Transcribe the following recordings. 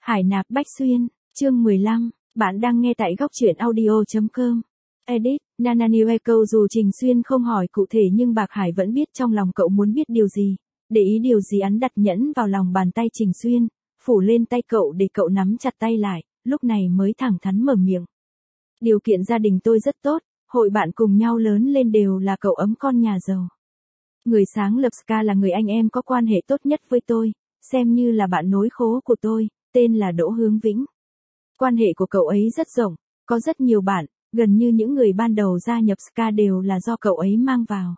Hải nạp Bách Xuyên, chương 15, bạn đang nghe tại góc truyện audio.com. Edit, Nana New Echo. Dù Trình Xuyên không hỏi cụ thể nhưng Bạc Hải vẫn biết trong lòng cậu muốn biết điều gì. Để ý điều gì, hắn đặt nhẫn vào lòng bàn tay Trình Xuyên, phủ lên tay cậu để cậu nắm chặt tay lại, lúc này mới thẳng thắn mở miệng. Điều kiện gia đình tôi rất tốt, hội bạn cùng nhau lớn lên đều là cậu ấm con nhà giàu. Người sáng lập Ska là người anh em có quan hệ tốt nhất với tôi, xem như là bạn nối khố của tôi, tên là Đỗ Hướng Vĩnh. Quan hệ của cậu ấy rất rộng, có rất nhiều bạn, gần như những người ban đầu gia nhập Ska đều là do cậu ấy mang vào.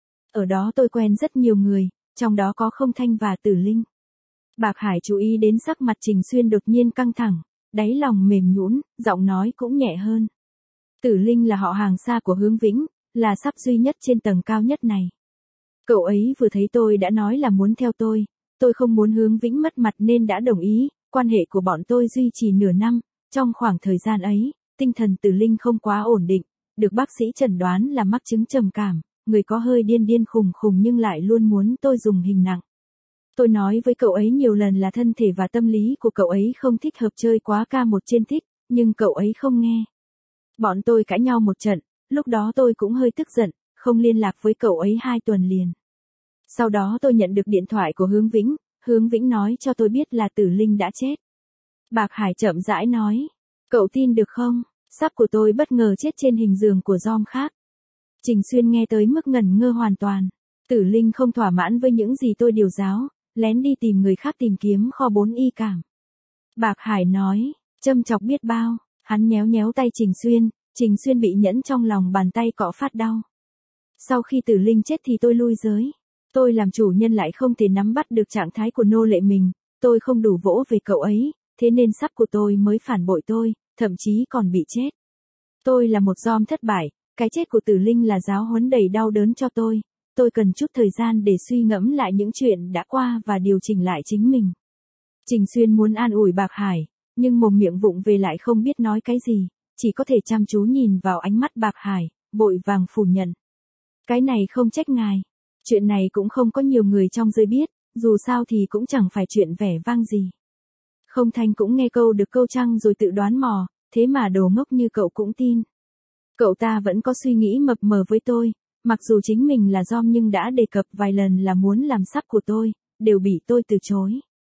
Ở đó tôi quen rất nhiều người, trong đó có Không Thanh và Tử Linh. Bạc Hải chú ý đến sắc mặt Trình Xuyên đột nhiên căng thẳng, đáy lòng mềm nhũn, giọng nói cũng nhẹ hơn. Tử Linh là họ hàng xa của Hướng Vĩnh, là sắp duy nhất trên tầng cao nhất này. Cậu ấy vừa thấy tôi đã nói là muốn theo tôi không muốn Hướng Vĩnh mất mặt nên đã đồng ý. Quan hệ của bọn tôi duy trì nửa năm, trong khoảng thời gian ấy, tinh thần Tử Linh không quá ổn định, được bác sĩ chẩn đoán là mắc chứng trầm cảm, người có hơi điên khùng nhưng lại luôn muốn tôi dùng hình nặng. Tôi nói với cậu ấy nhiều lần là thân thể và tâm lý của cậu ấy không thích hợp chơi quá ca một trên thích, nhưng cậu ấy không nghe. Bọn tôi cãi nhau một trận, lúc đó tôi cũng hơi tức giận, không liên lạc với cậu ấy 2 tuần liền. Sau đó tôi nhận được điện thoại của Hướng Vĩnh nói cho tôi biết là Tử Linh đã chết. Bạc Hải chậm rãi nói, cậu tin được không, sắp của tôi bất ngờ chết trên hình giường của Dom khác. Trình Xuyên nghe tới mức ngẩn ngơ hoàn toàn. Tử Linh không thỏa mãn với những gì tôi điều giáo, lén đi tìm người khác tìm kiếm kho 4 y cảm. Bạc Hải nói, châm chọc biết bao, hắn nhéo tay Trình Xuyên bị nhẫn trong lòng bàn tay cọ phát đau. Sau khi Tử Linh chết thì tôi lui giới. Tôi làm chủ nhân lại không thể nắm bắt được trạng thái của nô lệ mình, tôi không đủ vỗ về cậu ấy, thế nên sắp của tôi mới phản bội tôi, thậm chí còn bị chết. Tôi là một Dom thất bại, cái chết của Tử Linh là giáo huấn đầy đau đớn cho tôi cần chút thời gian để suy ngẫm lại những chuyện đã qua và điều chỉnh lại chính mình. Trình Xuyên muốn an ủi Bạc Hải, nhưng mồm miệng vụng về lại không biết nói cái gì, chỉ có thể chăm chú nhìn vào ánh mắt Bạc Hải, vội vàng phủ nhận. Cái này không trách ngài. Chuyện này cũng không có nhiều người trong giới biết, dù sao thì cũng chẳng phải chuyện vẻ vang gì. Không Thanh cũng nghe câu được câu trăng rồi tự đoán mò, thế mà đồ ngốc như cậu cũng tin. Cậu ta vẫn có suy nghĩ mập mờ với tôi, mặc dù chính mình là Dom nhưng đã đề cập vài lần là muốn làm sắp của tôi, đều bị tôi từ chối.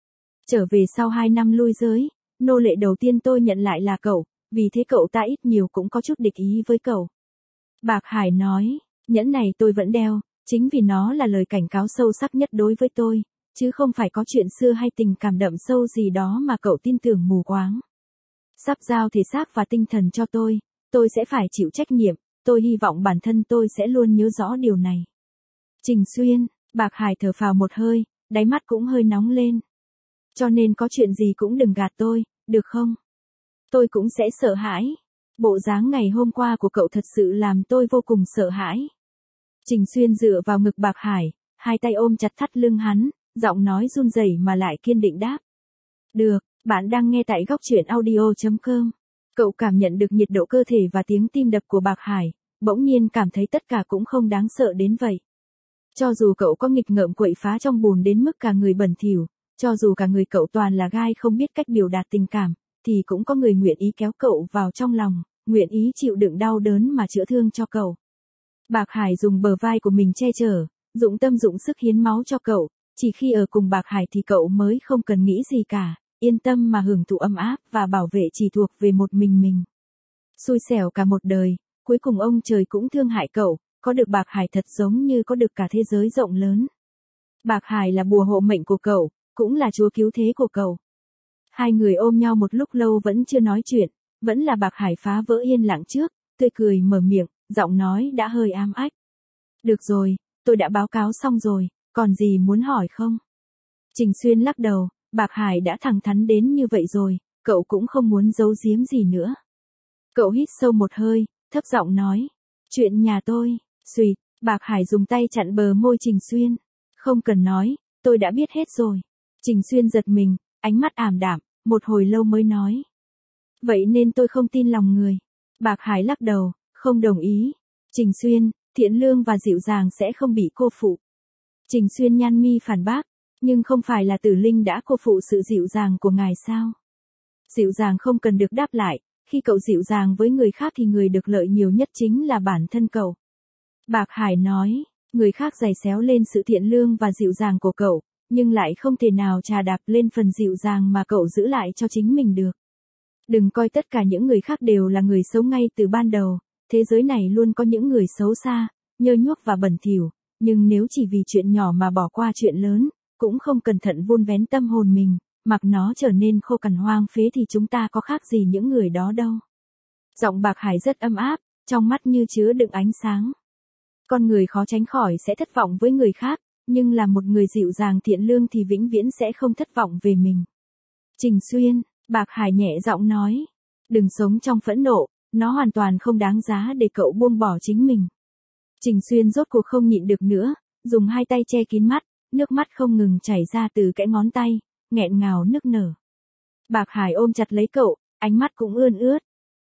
Trở về sau 2 năm lui giới, nô lệ đầu tiên tôi nhận lại là cậu, vì thế cậu ta ít nhiều cũng có chút địch ý với cậu. Bạc Hải nói, nhẫn này tôi vẫn đeo. Chính vì nó là lời cảnh cáo sâu sắc nhất đối với tôi, chứ không phải có chuyện xưa hay tình cảm đậm sâu gì đó mà cậu tin tưởng mù quáng. Sắp giao thể xác và tinh thần cho tôi sẽ phải chịu trách nhiệm, tôi hy vọng bản thân tôi sẽ luôn nhớ rõ điều này. Trình Xuyên, Bạc Hải thở phào một hơi, đáy mắt cũng hơi nóng lên. Cho nên có chuyện gì cũng đừng gạt tôi, được không? Tôi cũng sẽ sợ hãi. Bộ dáng ngày hôm qua của cậu thật sự làm tôi vô cùng sợ hãi. Trình Xuyên dựa vào ngực Bạc Hải, 2 tay ôm chặt thắt lưng hắn, giọng nói run rẩy mà lại kiên định đáp. Được, bạn đang nghe tại góc truyện audio.com. Cậu cảm nhận được nhiệt độ cơ thể và tiếng tim đập của Bạc Hải, bỗng nhiên cảm thấy tất cả cũng không đáng sợ đến vậy. Cho dù cậu có nghịch ngợm quậy phá trong bùn đến mức cả người bẩn thỉu, cho dù cả người cậu toàn là gai không biết cách biểu đạt tình cảm, thì cũng có người nguyện ý kéo cậu vào trong lòng, nguyện ý chịu đựng đau đớn mà chữa thương cho cậu. Bạc Hải dùng bờ vai của mình che chở, dụng tâm dụng sức hiến máu cho cậu, chỉ khi ở cùng Bạc Hải thì cậu mới không cần nghĩ gì cả, yên tâm mà hưởng thụ ấm áp và bảo vệ chỉ thuộc về một mình. Xui xẻo cả một đời, cuối cùng ông trời cũng thương hại cậu, có được Bạc Hải thật giống như có được cả thế giới rộng lớn. Bạc Hải là bùa hộ mệnh của cậu, cũng là chúa cứu thế của cậu. Hai người ôm nhau một lúc lâu vẫn chưa nói chuyện, vẫn là Bạc Hải phá vỡ yên lặng trước, tươi cười mở miệng. Giọng nói đã hơi ám ách. Được rồi, tôi đã báo cáo xong rồi, còn gì muốn hỏi không? Trình Xuyên lắc đầu, Bạc Hải đã thẳng thắn đến như vậy rồi, cậu cũng không muốn giấu giếm gì nữa. Cậu hít sâu một hơi, thấp giọng nói, chuyện nhà tôi, suýt, Bạc Hải dùng tay chặn bờ môi Trình Xuyên. Không cần nói, tôi đã biết hết rồi. Trình Xuyên giật mình, ánh mắt ảm đạm, một hồi lâu mới nói. Vậy nên tôi không tin lòng người. Bạc Hải lắc đầu. Không đồng ý. Trình Xuyên, thiện lương và dịu dàng sẽ không bị cô phụ. Trình Xuyên nhăn mi phản bác, nhưng không phải là Tử Linh đã cô phụ sự dịu dàng của ngài sao? Dịu dàng không cần được đáp lại, khi cậu dịu dàng với người khác thì người được lợi nhiều nhất chính là bản thân cậu. Bạc Hải nói, người khác giày xéo lên sự thiện lương và dịu dàng của cậu, nhưng lại không thể nào chà đạp lên phần dịu dàng mà cậu giữ lại cho chính mình được. Đừng coi tất cả những người khác đều là người xấu ngay từ ban đầu, thế giới này luôn có những người xấu xa, nhơ nhuốc và bẩn thỉu, nhưng nếu chỉ vì chuyện nhỏ mà bỏ qua chuyện lớn, cũng không cẩn thận vun vén tâm hồn mình, mặc nó trở nên khô cằn hoang phế thì chúng ta có khác gì những người đó đâu. Giọng Bạc Hải rất ấm áp, trong mắt như chứa đựng ánh sáng. Con người khó tránh khỏi sẽ thất vọng với người khác, nhưng là một người dịu dàng thiện lương thì vĩnh viễn sẽ không thất vọng về mình. Trình Xuyên, Bạc Hải nhẹ giọng nói, đừng sống trong phẫn nộ, nó hoàn toàn không đáng giá để cậu buông bỏ chính mình. Trình Xuyên rốt cuộc không nhịn được nữa, dùng hai tay che kín mắt, nước mắt không ngừng chảy ra từ kẽ ngón tay, nghẹn ngào nức nở. Bạc Hải ôm chặt lấy cậu, ánh mắt cũng ươn ướt.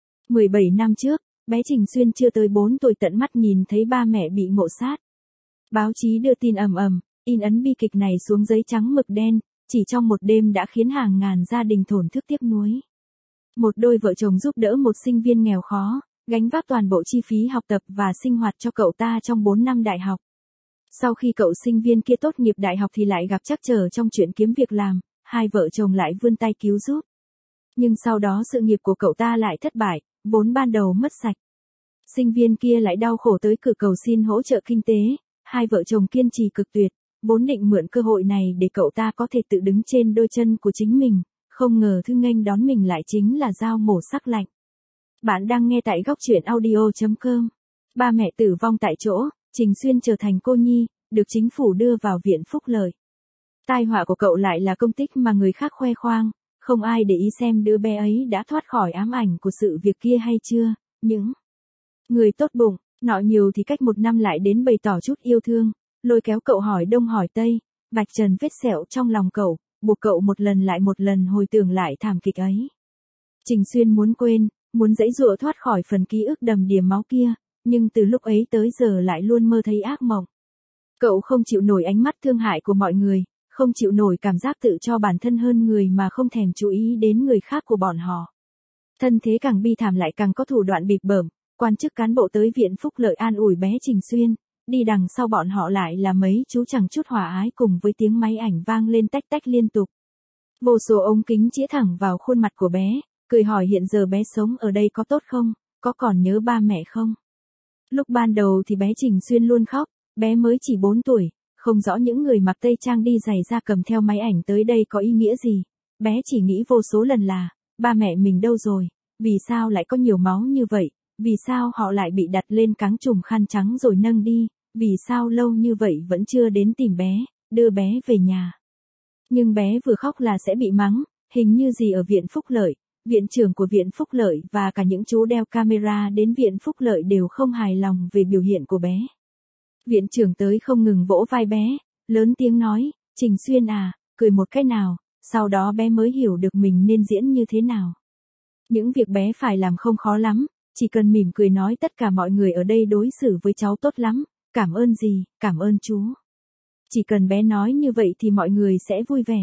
17 năm trước, bé Trình Xuyên chưa tới 4 tuổi tận mắt nhìn thấy ba mẹ bị ngộ sát. Báo chí đưa tin ầm ầm, in ấn bi kịch này xuống giấy trắng mực đen, chỉ trong một đêm đã khiến hàng ngàn gia đình thổn thức tiếc nuối. Một đôi vợ chồng giúp đỡ một sinh viên nghèo khó, gánh vác toàn bộ chi phí học tập và sinh hoạt cho cậu ta trong 4 năm đại học. Sau khi cậu sinh viên kia tốt nghiệp đại học thì lại gặp trắc trở trong chuyện kiếm việc làm, hai vợ chồng lại vươn tay cứu giúp. Nhưng sau đó sự nghiệp của cậu ta lại thất bại, vốn ban đầu mất sạch. Sinh viên kia lại đau khổ tới cửa cầu xin hỗ trợ kinh tế, hai vợ chồng kiên trì cực tuyệt, vốn định mượn cơ hội này để cậu ta có thể tự đứng trên đôi chân của chính mình, không ngờ thứ nghênh đón mình lại chính là dao mổ sắc lạnh. Bạn đang nghe tại góc truyện audio.com. Ba mẹ tử vong tại chỗ, Trình Xuyên trở thành cô nhi, được chính phủ đưa vào viện phúc lợi. Tai họa của cậu lại là công tích mà người khác khoe khoang, không ai để ý xem đứa bé ấy đã thoát khỏi ám ảnh của sự việc kia hay chưa. Những người tốt bụng, nọ nhiều thì cách 1 năm lại đến bày tỏ chút yêu thương, lôi kéo cậu hỏi đông hỏi tây, vạch trần vết sẹo trong lòng cậu, buộc cậu một lần lại một lần hồi tưởng lại thảm kịch ấy. Trình Xuyên muốn quên, muốn giãy giụa thoát khỏi phần ký ức đầm đìa máu kia, nhưng từ lúc ấy tới giờ lại luôn mơ thấy ác mộng. Cậu không chịu nổi ánh mắt thương hại của mọi người, không chịu nổi cảm giác tự cho bản thân hơn người mà không thèm chú ý đến người khác của bọn họ. Thân thế càng bi thảm lại càng có thủ đoạn bịp bợm, quan chức cán bộ tới viện phúc lợi an ủi bé Trình Xuyên, đi đằng sau bọn họ lại là mấy chú chẳng chút hòa ái cùng với tiếng máy ảnh vang lên tách tách liên tục. Vô số ống kính chĩa thẳng vào khuôn mặt của bé, cười hỏi hiện giờ bé sống ở đây có tốt không, có còn nhớ ba mẹ không? Lúc ban đầu thì bé Trình Xuyên luôn khóc, bé mới chỉ 4 tuổi, không rõ những người mặc tây trang đi giày da cầm theo máy ảnh tới đây có ý nghĩa gì. Bé chỉ nghĩ vô số lần là, ba mẹ mình đâu rồi, vì sao lại có nhiều máu như vậy, vì sao họ lại bị đặt lên cáng chùm khăn trắng rồi nâng đi, vì sao lâu như vậy vẫn chưa đến tìm bé, đưa bé về nhà. Nhưng bé vừa khóc là sẽ bị mắng, hình như gì ở viện phúc lợi. Viện trưởng của viện phúc lợi và cả những chú đeo camera đến viện phúc lợi đều không hài lòng về biểu hiện của bé. Viện trưởng tới không ngừng vỗ vai bé, lớn tiếng nói, Trình Xuyên à, cười một cái nào, sau đó bé mới hiểu được mình nên diễn như thế nào. Những việc bé phải làm không khó lắm, chỉ cần mỉm cười nói tất cả mọi người ở đây đối xử với cháu tốt lắm, cảm ơn gì, cảm ơn chú. Chỉ cần bé nói như vậy thì mọi người sẽ vui vẻ.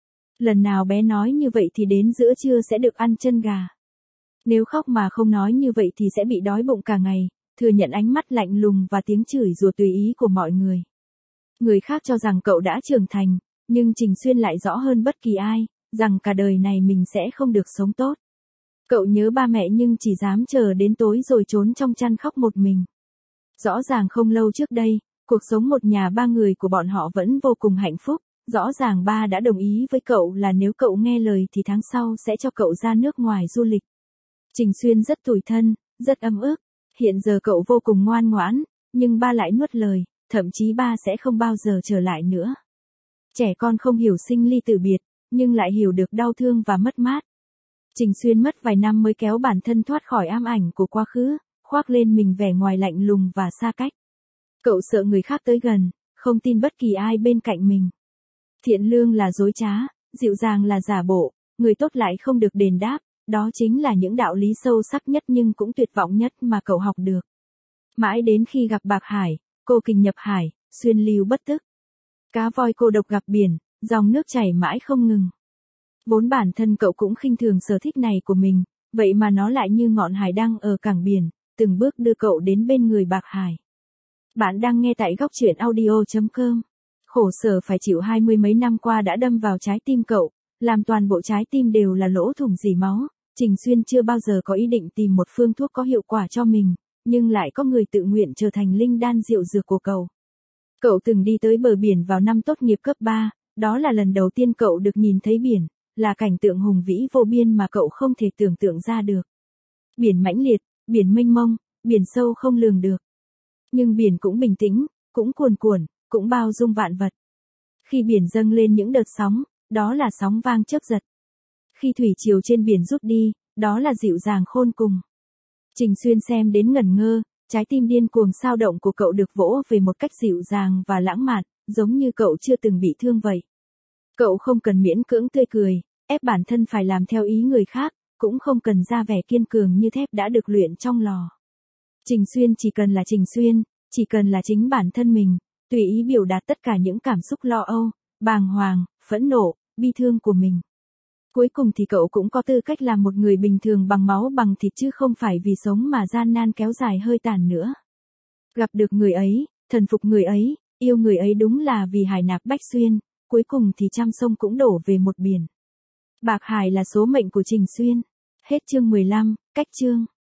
Lần nào bé nói như vậy thì đến giữa trưa sẽ được ăn chân gà. Nếu khóc mà không nói như vậy thì sẽ bị đói bụng cả ngày, thừa nhận ánh mắt lạnh lùng và tiếng chửi rủa tùy ý của mọi người. Người khác cho rằng cậu đã trưởng thành, nhưng Trình Xuyên lại rõ hơn bất kỳ ai, rằng cả đời này mình sẽ không được sống tốt. Cậu nhớ ba mẹ nhưng chỉ dám chờ đến tối rồi trốn trong chăn khóc một mình. Rõ ràng không lâu trước đây, cuộc sống một nhà ba người của bọn họ vẫn vô cùng hạnh phúc. Rõ ràng ba đã đồng ý với cậu là nếu cậu nghe lời thì tháng sau sẽ cho cậu ra nước ngoài du lịch. Trình Xuyên rất tủi thân, rất ấm ức. Hiện giờ cậu vô cùng ngoan ngoãn, nhưng ba lại nuốt lời, thậm chí ba sẽ không bao giờ trở lại nữa. Trẻ con không hiểu sinh ly tử biệt, nhưng lại hiểu được đau thương và mất mát. Trình Xuyên mất vài năm mới kéo bản thân thoát khỏi ám ảnh của quá khứ, khoác lên mình vẻ ngoài lạnh lùng và xa cách. Cậu sợ người khác tới gần, không tin bất kỳ ai bên cạnh mình. Thiện lương là dối trá, dịu dàng là giả bộ, người tốt lại không được đền đáp, đó chính là những đạo lý sâu sắc nhất nhưng cũng tuyệt vọng nhất mà cậu học được. Mãi đến khi gặp Bạc Hải, cô kình nhập hải, Xuyên lưu bất tức. Cá voi cô độc gặp biển, dòng nước chảy mãi không ngừng. Vốn bản thân cậu cũng khinh thường sở thích này của mình, vậy mà nó lại như ngọn hải đăng ở cảng biển, từng bước đưa cậu đến bên người Bạc Hải. Bạn đang nghe tại góc truyện audio.com. Khổ sở phải chịu 20 mấy năm qua đã đâm vào trái tim cậu, làm toàn bộ trái tim đều là lỗ thủng rỉ máu. Trình Xuyên chưa bao giờ có ý định tìm một phương thuốc có hiệu quả cho mình, nhưng lại có người tự nguyện trở thành linh đan diệu dược của cậu. Cậu từng đi tới bờ biển vào năm tốt nghiệp cấp 3, đó là lần đầu tiên cậu được nhìn thấy biển, là cảnh tượng hùng vĩ vô biên mà cậu không thể tưởng tượng ra được. Biển mãnh liệt, biển mênh mông, biển sâu không lường được. Nhưng biển cũng bình tĩnh, cũng cuồn cuộn, cũng bao dung vạn vật. Khi biển dâng lên những đợt sóng, đó là sóng vang chớp giật. Khi thủy triều trên biển rút đi, đó là dịu dàng khôn cùng. Trình Xuyên xem đến ngẩn ngơ, trái tim điên cuồng sao động của cậu được vỗ về một cách dịu dàng và lãng mạn, giống như cậu chưa từng bị thương vậy. Cậu không cần miễn cưỡng tươi cười, ép bản thân phải làm theo ý người khác, cũng không cần ra vẻ kiên cường như thép đã được luyện trong lò. Trình Xuyên chỉ cần là Trình Xuyên, chỉ cần là chính bản thân mình, tùy ý biểu đạt tất cả những cảm xúc lo âu, bàng hoàng, phẫn nộ, bi thương của mình. Cuối cùng thì cậu cũng có tư cách làm một người bình thường bằng máu bằng thịt chứ không phải vì sống mà gian nan kéo dài hơi tàn nữa. Gặp được người ấy, thần phục người ấy, yêu người ấy đúng là vì hải nạp bách xuyên, cuối cùng thì trăm sông cũng đổ về một biển. Bạc Hải là số mệnh của Trình Xuyên. Hết chương 15, cách chương.